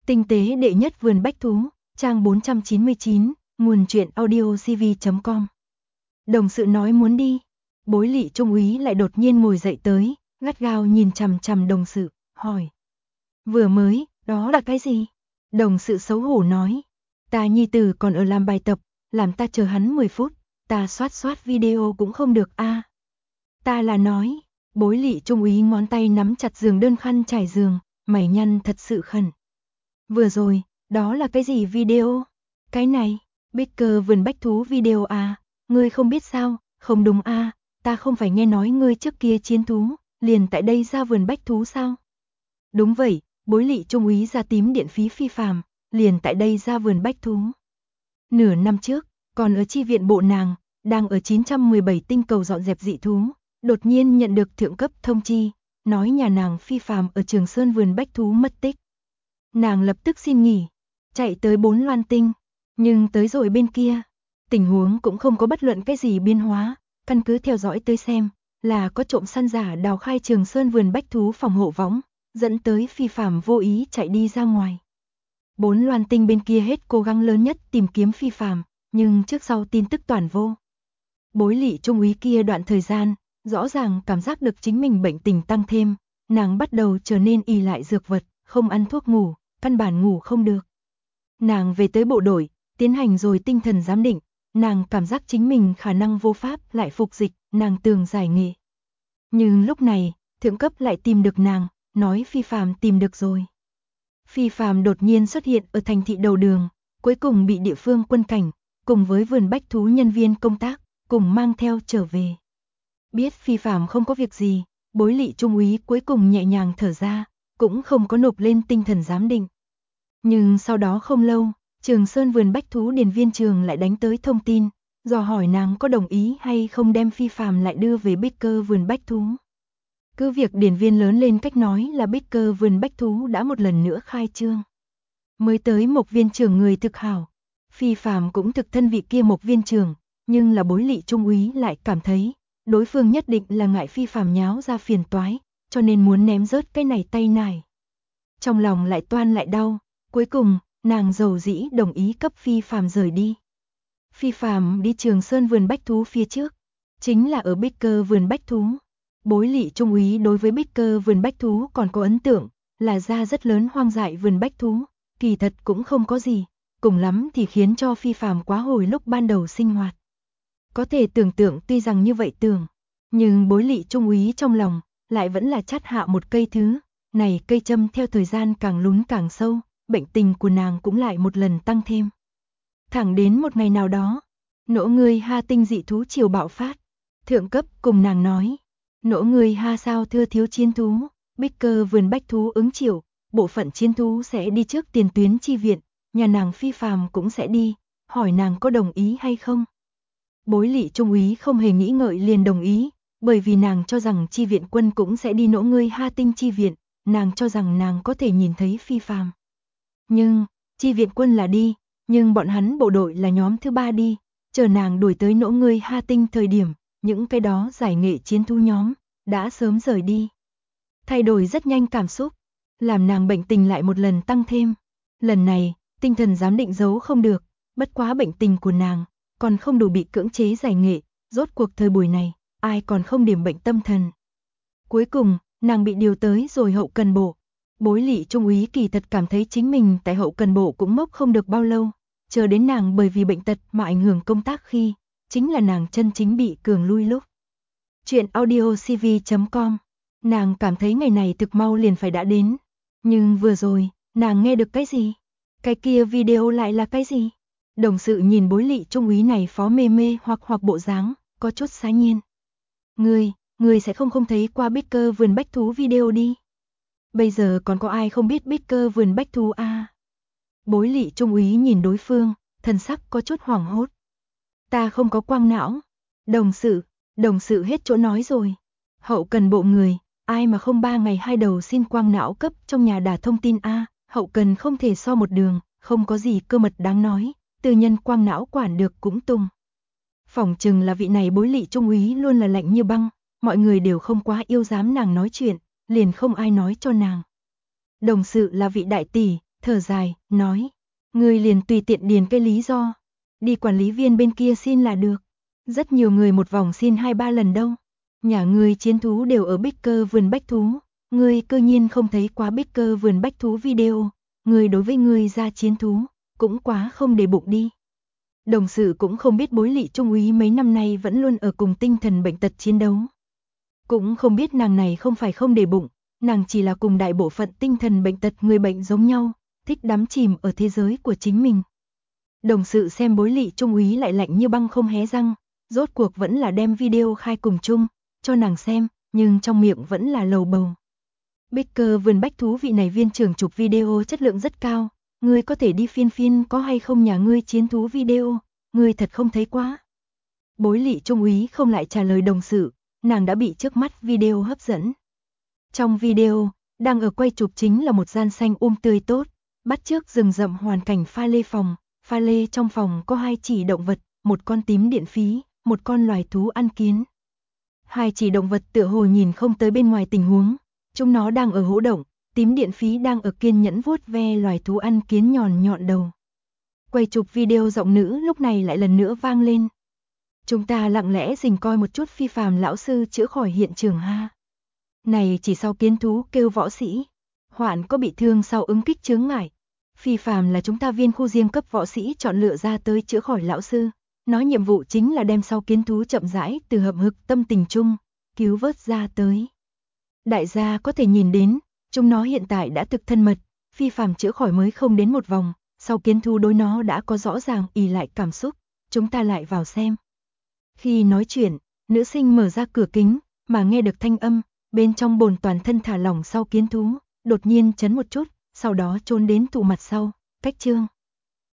Tinh tế đệ nhất vườn bách thú, trang 499, nguồn truyện audiocv.com. Đồng sự nói muốn đi. Bối Lị trung úy lại đột nhiên ngồi dậy tới, gắt gao nhìn chằm chằm đồng sự, hỏi. Vừa mới, đó là cái gì? Đồng sự xấu hổ nói. Ta nhi tử còn ở làm bài tập, làm ta chờ hắn 10 phút, ta soát video cũng không được a. Ta là nói. Bối Lị trung úy ngón tay nắm chặt giường đơn khăn trải giường, mày nhăn thật sự khẩn. Vừa rồi, đó là cái gì video? Cái này, Baker vườn bách thú video à, ngươi không biết sao? Không đúng à, ta không phải nghe nói ngươi trước kia chiến thú, liền tại đây ra vườn bách thú sao? Đúng vậy, Bối Lị trung úy ra tím điện phí phi phàm, liền tại đây ra vườn bách thú. Nửa năm trước, còn ở chi viện bộ nàng, đang ở 917 tinh cầu dọn dẹp dị thú, đột nhiên nhận được thượng cấp thông chi, nói nhà nàng phi phàm ở Trường Sơn vườn bách thú mất tích. Nàng lập tức xin nghỉ, chạy tới 4 Loan Tinh, nhưng tới rồi bên kia, tình huống cũng không có bất luận cái gì biến hóa, căn cứ theo dõi tới xem, là có trộm săn giả đào khai Trường Sơn vườn bách thú phòng hộ võng, dẫn tới phi phàm vô ý chạy đi ra ngoài. 4 Loan Tinh bên kia hết cố gắng lớn nhất tìm kiếm phi phàm, nhưng trước sau tin tức toàn vô. Bối Lị trung úy kia đoạn thời gian, rõ ràng cảm giác được chính mình bệnh tình tăng thêm, nàng bắt đầu trở nên ỷ lại dược vật, không ăn thuốc ngủ, căn bản ngủ không được. Nàng về tới bộ đội, tiến hành rồi tinh thần giám định, nàng cảm giác chính mình khả năng vô pháp lại phục dịch, nàng tường giải nghệ. Nhưng lúc này, thượng cấp lại tìm được nàng, nói phi phàm tìm được rồi. Phi phàm đột nhiên xuất hiện ở thành thị đầu đường, cuối cùng bị địa phương quân cảnh, cùng với vườn bách thú nhân viên công tác, cùng mang theo trở về. Biết phi phàm không có việc gì, Bối Lị trung úy cuối cùng nhẹ nhàng thở ra, cũng không có nộp lên tinh thần giám định. Nhưng sau đó không lâu, Trường Sơn vườn bách thú điền viên trường lại đánh tới thông tin, dò hỏi nàng có đồng ý hay không đem phi phàm lại đưa về Baker vườn bách thú. Cứ việc điền viên lớn lên cách nói là Baker vườn bách thú đã một lần nữa khai trương. Mới tới một viên trưởng người thực hảo, phi phàm cũng thực thân vị kia một viên trưởng, nhưng là Bối Lị trung úy lại cảm thấy, đối phương nhất định là ngại phi phàm nháo ra phiền toái, cho nên muốn ném rớt cái này tay nải. Trong lòng lại toan lại đau, cuối cùng, nàng dầu dĩ đồng ý cấp phi phàm rời đi. Phi phàm đi Trường Sơn vườn bách thú phía trước, chính là ở Baker vườn bách thú. Bối Lị trung úy đối với Baker vườn bách thú còn có ấn tượng, là ra rất lớn hoang dại vườn bách thú, kỳ thật cũng không có gì, cùng lắm thì khiến cho phi phàm quá hồi lúc ban đầu sinh hoạt. Có thể tưởng tượng tuy rằng như vậy tưởng, nhưng Bối Lị trung úy trong lòng, lại vẫn là chát hạ một cây thứ, này cây châm theo thời gian càng lún càng sâu, bệnh tình của nàng cũng lại một lần tăng thêm. Thẳng đến một ngày nào đó, nỗ người ha tinh dị thú triều bạo phát, thượng cấp cùng nàng nói, nỗ người ha sao thưa thiếu chiến thú, Baker vườn bách thú ứng triều, bộ phận chiến thú sẽ đi trước tiền tuyến chi viện, nhà nàng phi phàm cũng sẽ đi, hỏi nàng có đồng ý hay không. Bối Lị trung úy không hề nghĩ ngợi liền đồng ý, bởi vì nàng cho rằng chi viện quân cũng sẽ đi nỗ người ha tinh chi viện, nàng cho rằng nàng có thể nhìn thấy phi phàm. Nhưng, chi viện quân là đi, nhưng bọn hắn bộ đội là nhóm thứ 3 đi, chờ nàng đuổi tới nỗ người ha tinh thời điểm, những cái đó giải nghệ chiến thú nhóm, đã sớm rời đi. Thay đổi rất nhanh cảm xúc, làm nàng bệnh tình lại một lần tăng thêm. Lần này, tinh thần giám định giấu không được, bất quá bệnh tình của nàng, còn không đủ bị cưỡng chế giải nghệ, rốt cuộc thời buổi này, ai còn không điểm bệnh tâm thần. Cuối cùng, nàng bị điều tới rồi hậu cần bộ. Bối Lị trung úy kỳ thật cảm thấy chính mình tại hậu cần bộ cũng mốc không được bao lâu, chờ đến nàng bởi vì bệnh tật mà ảnh hưởng công tác khi, chính là nàng chân chính bị cường lui lúc. Chuyện audiocv.com, nàng cảm thấy ngày này thực mau liền phải đã đến, nhưng vừa rồi, nàng nghe được cái gì? Cái kia video lại là cái gì? Đồng sự nhìn Bối Lị trung úy này phó mê mê hoặc bộ dáng, có chút xá nhiên. Ngươi sẽ không thấy qua Baker vườn bách thú video đi. Bây giờ còn có ai không biết Baker vườn bách thú à? Bối Lị trung úy nhìn đối phương, thần sắc có chút hoảng hốt. Ta không có quang não. Đồng sự hết chỗ nói rồi. Hậu cần bộ người, ai mà không 3 ngày 2 đầu xin quang não cấp trong nhà đả thông tin a, hậu cần không thể so một đường, không có gì cơ mật đáng nói, tư nhân quang não quản được cũng tung. Phỏng chừng là vị này Bối Lị trung úy luôn là lạnh như băng, mọi người đều không quá yêu dám nàng nói chuyện, liền không ai nói cho nàng. Đồng sự là vị đại tỷ, thở dài, nói. Ngươi liền tùy tiện điền cái lý do. Đi quản lý viên bên kia xin là được. Rất nhiều người một vòng xin 2-3 lần đâu. Nhà ngươi chiến thú đều ở Bích Cơ vườn bách thú. Ngươi cơ nhiên không thấy quá Bích Cơ vườn bách thú video. Ngươi đối với ngươi ra chiến thú, cũng quá không để bụng đi. Đồng sự cũng không biết Bối Lị Trung úy mấy năm nay vẫn luôn ở cùng tinh thần bệnh tật chiến đấu. Cũng không biết nàng này không phải không để bụng, nàng chỉ là cùng đại bộ phận tinh thần bệnh tật người bệnh giống nhau, thích đắm chìm ở thế giới của chính mình. Đồng sự xem Bối Lị Trung úy lại lạnh như băng không hé răng, rốt cuộc vẫn là đem video khai cùng chung, cho nàng xem, nhưng trong miệng vẫn là lầu bầu. Bích Cơ vườn bách thú vị này viên trưởng chụp video chất lượng rất cao, ngươi có thể đi phiên có hay không nhà ngươi chiến thú video, ngươi thật không thấy quá. Bối Lị Trung úy không lại trả lời đồng sự, nàng đã bị trước mắt video hấp dẫn. Trong video, đang ở quay chụp chính là một gian xanh tươi tốt, bắt chước rừng rậm hoàn cảnh pha lê phòng, pha lê trong phòng có 2 chỉ động vật, một con tím điện phí, một con loài thú ăn kiến. 2 chỉ động vật tựa hồ nhìn không tới bên ngoài tình huống, chúng nó đang ở hỗ động, tím điện phí đang ở kiên nhẫn vuốt ve loài thú ăn kiến nhọn đầu. Quay chụp video giọng nữ lúc này lại lần nữa vang lên. Chúng ta lặng lẽ rình coi một chút Phi Phàm lão sư chữa khỏi hiện trường ha. Này chỉ sau kiến thú kêu võ sĩ, hoạn có bị thương sau ứng kích chướng ngại. Phi Phàm là chúng ta viên khu riêng cấp võ sĩ chọn lựa ra tới chữa khỏi lão sư, nói nhiệm vụ chính là đem sau kiến thú chậm rãi từ hậm hực tâm tình chung, cứu vớt ra tới. Đại gia có thể nhìn đến, chúng nó hiện tại đã thực thân mật, Phi Phàm chữa khỏi mới không đến một vòng, sau kiến thú đối nó đã có rõ ràng ỷ lại cảm xúc, chúng ta lại vào xem. Khi nói chuyện, nữ sinh mở ra cửa kính, mà nghe được thanh âm, bên trong bồn toàn thân thả lỏng sau kiến thú, đột nhiên chấn một chút, sau đó trốn đến tủ mặt sau, cách chương.